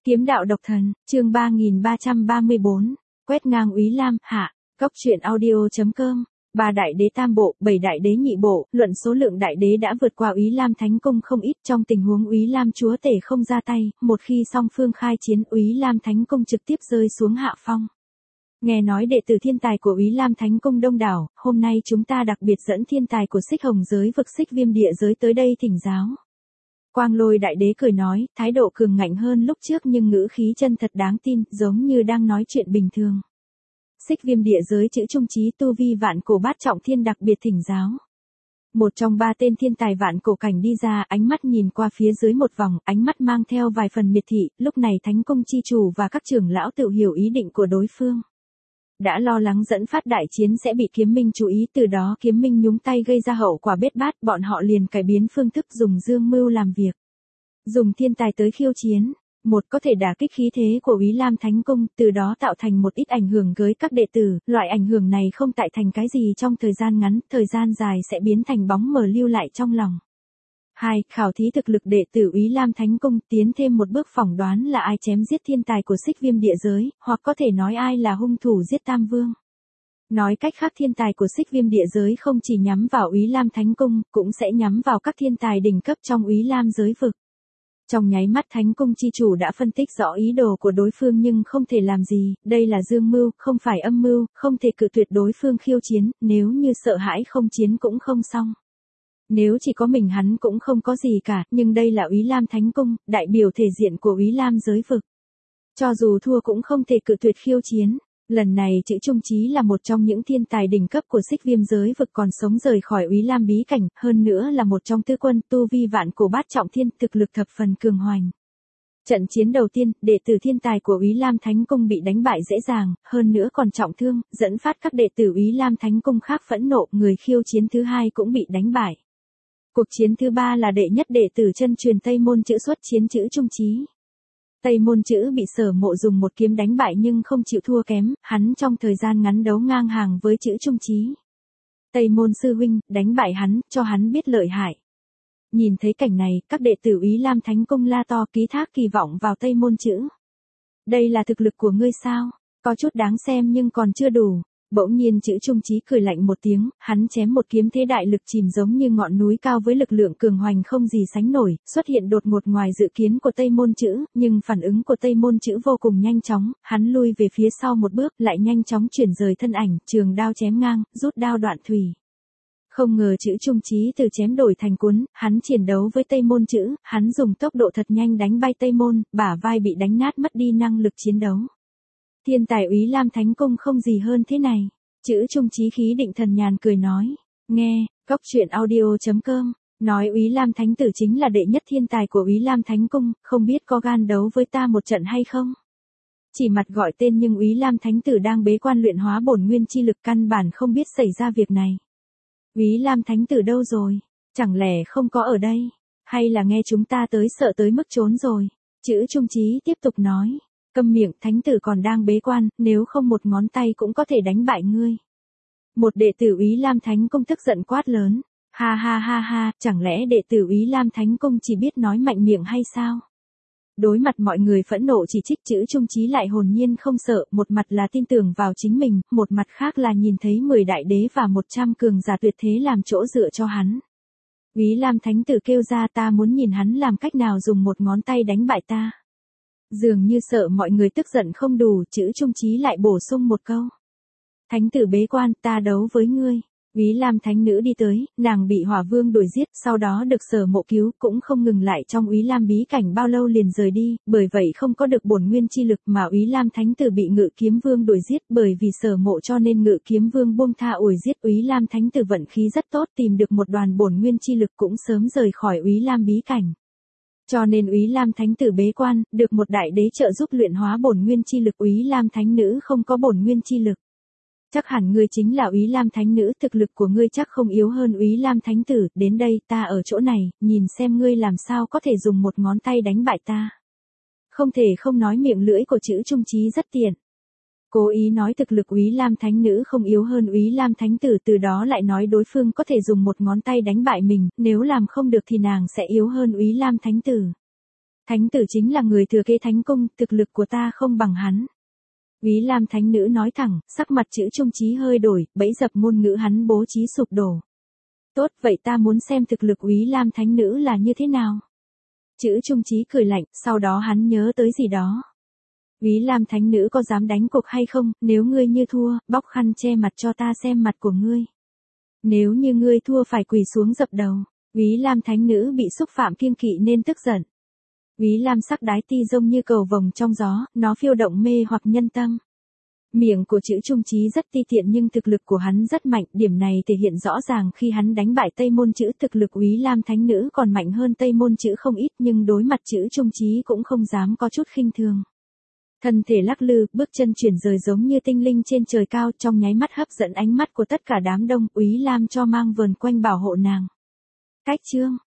Kiếm đạo độc thần, chương 3334, quét ngang Úy Lam, hạ, Cốc truyện audio.com, 3 đại đế tam bộ, 7 đại đế nhị bộ, luận số lượng đại đế đã vượt qua Úy Lam Thánh Cung không ít trong tình huống Úy Lam chúa tể không ra tay, một khi song phương khai chiến Úy Lam Thánh Cung trực tiếp rơi xuống hạ phong. Nghe nói đệ tử thiên tài của Úy Lam Thánh Cung đông đảo, hôm nay chúng ta đặc biệt dẫn thiên tài của Xích Hồng giới vực Xích Viêm địa giới tới đây thỉnh giáo. Quang Lôi đại đế cười nói, thái độ cường ngạnh hơn lúc trước nhưng ngữ khí chân thật đáng tin, giống như đang nói chuyện bình thường. Xích Viêm địa giới chữ trung chí tu vi vạn cổ bát trọng thiên đặc biệt thỉnh giáo. Một trong 3 tên thiên tài vạn cổ cảnh đi ra, ánh mắt nhìn qua phía dưới một vòng, ánh mắt mang theo vài phần miệt thị, lúc này Thánh Cung chi chủ và các trưởng lão tự hiểu ý định của đối phương. Đã lo lắng dẫn phát đại chiến sẽ bị Kiếm Minh chú ý, từ đó Kiếm Minh nhúng tay gây ra hậu quả bết bát, bọn họ liền cải biến phương thức dùng dương mưu làm việc. Dùng thiên tài tới khiêu chiến, một có thể đả kích khí thế của Úy Lam Thánh Cung, từ đó tạo thành một ít ảnh hưởng với các đệ tử, loại ảnh hưởng này không tại thành cái gì trong thời gian ngắn, thời gian dài sẽ biến thành bóng mờ lưu lại trong lòng. 2. Khảo thí thực lực đệ tử Úy Lam Thánh Cung, tiến thêm một bước phỏng đoán là ai chém giết thiên tài của Xích Viêm địa giới, hoặc có thể nói ai là hung thủ giết Tam Vương. Nói cách khác, thiên tài của Xích Viêm địa giới không chỉ nhắm vào Úy Lam Thánh Cung, cũng sẽ nhắm vào các thiên tài đỉnh cấp trong Úy Lam giới vực. Trong nháy mắt Thánh Cung chi chủ đã phân tích rõ ý đồ của đối phương nhưng không thể làm gì, đây là dương mưu, không phải âm mưu, không thể cự tuyệt đối phương khiêu chiến, nếu như sợ hãi không chiến cũng không xong. Nếu chỉ có mình hắn cũng không có gì cả, nhưng đây là Úy Lam Thánh Cung, đại biểu thể diện của Úy Lam giới vực. Cho dù thua cũng không thể cự tuyệt khiêu chiến. Lần này chữ trung chí là một trong những thiên tài đỉnh cấp của Xích Viêm giới vực còn sống rời khỏi Úy Lam bí cảnh, hơn nữa là một trong tứ quân tu vi vạn cổ bát trọng thiên, thực lực thập phần cường hoành. Trận chiến đầu tiên, đệ tử thiên tài của Úy Lam Thánh Cung bị đánh bại dễ dàng, hơn nữa còn trọng thương, dẫn phát các đệ tử Úy Lam Thánh Cung khác phẫn nộ, người khiêu chiến thứ hai cũng bị đánh bại. Cuộc chiến thứ 3 là đệ nhất đệ tử chân truyền Tây Môn Chữ xuất chiến chữ trung chí. Tây Môn Chữ bị Sở Mộ dùng một kiếm đánh bại nhưng không chịu thua kém, hắn trong thời gian ngắn đấu ngang hàng với chữ trung chí. Tây Môn sư huynh, đánh bại hắn, cho hắn biết lợi hại. Nhìn thấy cảnh này, các đệ tử Úy Lam Thánh Cung la to ký thác kỳ vọng vào Tây Môn Chữ. Đây là thực lực của ngươi sao? Có chút đáng xem nhưng còn chưa đủ. Bỗng nhiên chữ trung chí cười lạnh một tiếng, hắn chém một kiếm thế đại lực chìm giống như ngọn núi cao với lực lượng cường hoành không gì sánh nổi, xuất hiện đột ngột ngoài dự kiến của Tây Môn Chữ, nhưng phản ứng của Tây Môn Chữ vô cùng nhanh chóng, hắn lui về phía sau một bước, lại nhanh chóng chuyển rời thân ảnh, trường đao chém ngang, rút đao đoạn thùy. Không ngờ chữ trung chí từ chém đổi thành cuốn, hắn chiến đấu với Tây Môn Chữ, hắn dùng tốc độ thật nhanh đánh bay Tây Môn, bả vai bị đánh nát mất đi năng lực chiến đấu. Thiên tài Úy Lam Thánh Cung không gì hơn thế này. Chữ trung chí khí định thần nhàn cười nói. Nghe, Cốc truyện audio.com, nói Úy Lam Thánh Tử chính là đệ nhất thiên tài của Úy Lam Thánh Cung, không biết có gan đấu với ta một trận hay không? Chỉ mặt gọi tên nhưng Úy Lam Thánh Tử đang bế quan luyện hóa bổn nguyên chi lực, căn bản không biết xảy ra việc này. Úy Lam Thánh Tử đâu rồi? Chẳng lẽ không có ở đây? Hay là nghe chúng ta tới sợ tới mức trốn rồi? Chữ trung chí tiếp tục nói. Câm miệng, thánh tử còn đang bế quan, nếu không một ngón tay cũng có thể đánh bại ngươi. Một đệ tử Úy Lam Thánh Cung tức giận quát lớn. Ha ha ha ha, chẳng lẽ đệ tử Úy Lam Thánh Cung chỉ biết nói mạnh miệng hay sao? Đối mặt mọi người phẫn nộ chỉ trích, chữ trung chí lại hồn nhiên không sợ, một mặt là tin tưởng vào chính mình, một mặt khác là nhìn thấy 10 đại đế và 100 cường giả tuyệt thế làm chỗ dựa cho hắn. Úy Lam Thánh Tử kêu ra, ta muốn nhìn hắn làm cách nào dùng một ngón tay đánh bại ta. Dường như sợ mọi người tức giận không đủ, chữ trung chí lại bổ sung một câu. Thánh tử bế quan, ta đấu với ngươi. Úy Lam Thánh Nữ đi tới, nàng bị Hỏa Vương đuổi giết, sau đó được Sở Mộ cứu, cũng không ngừng lại trong Úy Lam bí cảnh bao lâu liền rời đi, bởi vậy không có được bổn nguyên chi lực, mà Úy Lam Thánh Tử bị Ngự Kiếm Vương đuổi giết, bởi vì Sở Mộ cho nên Ngự Kiếm Vương buông tha ủi giết. Úy Lam Thánh Tử vận khí rất tốt, tìm được một đoàn bổn nguyên chi lực cũng sớm rời khỏi Úy Lam bí cảnh. Cho nên Úy Lam Thánh Tử bế quan, được một đại đế trợ giúp luyện hóa bổn nguyên chi lực. Úy Lam Thánh Nữ không có bổn nguyên chi lực. Chắc hẳn ngươi chính là Úy Lam Thánh Nữ, thực lực của ngươi chắc không yếu hơn Úy Lam Thánh Tử, đến đây, ta ở chỗ này, nhìn xem ngươi làm sao có thể dùng một ngón tay đánh bại ta. Không thể không nói miệng lưỡi của chữ trung chí rất tiện. Cố ý nói thực lực Úy Lam Thánh Nữ không yếu hơn Úy Lam Thánh Tử, từ đó lại nói đối phương có thể dùng một ngón tay đánh bại mình, nếu làm không được thì nàng sẽ yếu hơn Úy Lam Thánh Tử. Thánh tử chính là người thừa kế thánh cung, thực lực của ta không bằng hắn. Úy Lam thánh nữ nói thẳng, sắc mặt Trữ Trung Chí hơi đổi, bẫy dập ngôn ngữ hắn bố trí sụp đổ. Tốt, vậy ta muốn xem thực lực Úy Lam thánh nữ là như thế nào. Trữ Trung Chí cười lạnh, sau đó hắn nhớ tới gì đó. Úy Lam thánh nữ có dám đánh cuộc hay không, nếu ngươi như thua, bóc khăn che mặt cho ta xem mặt của ngươi. Nếu như ngươi thua phải quỳ xuống dập đầu. Úy Lam thánh nữ bị xúc phạm kiêng kỵ nên tức giận. Úy Lam sắc đái ti rông như cầu vồng trong gió, nó phiêu động mê hoặc nhân tâm. Miệng của Trữ Trung Chí rất ti tiện nhưng thực lực của hắn rất mạnh, điểm này thể hiện rõ ràng khi hắn đánh bại Tây Môn Chữ. Thực lực Úy Lam thánh nữ còn mạnh hơn Tây Môn Chữ không ít nhưng đối mặt Trữ Trung Chí cũng không dám có chút khinh thường. Thân thể lắc lư, bước chân chuyển rời giống như tinh linh trên trời cao, trong nháy mắt hấp dẫn ánh mắt của tất cả đám đông. Úy Lam cho mang vờn quanh bảo hộ nàng. Cách chương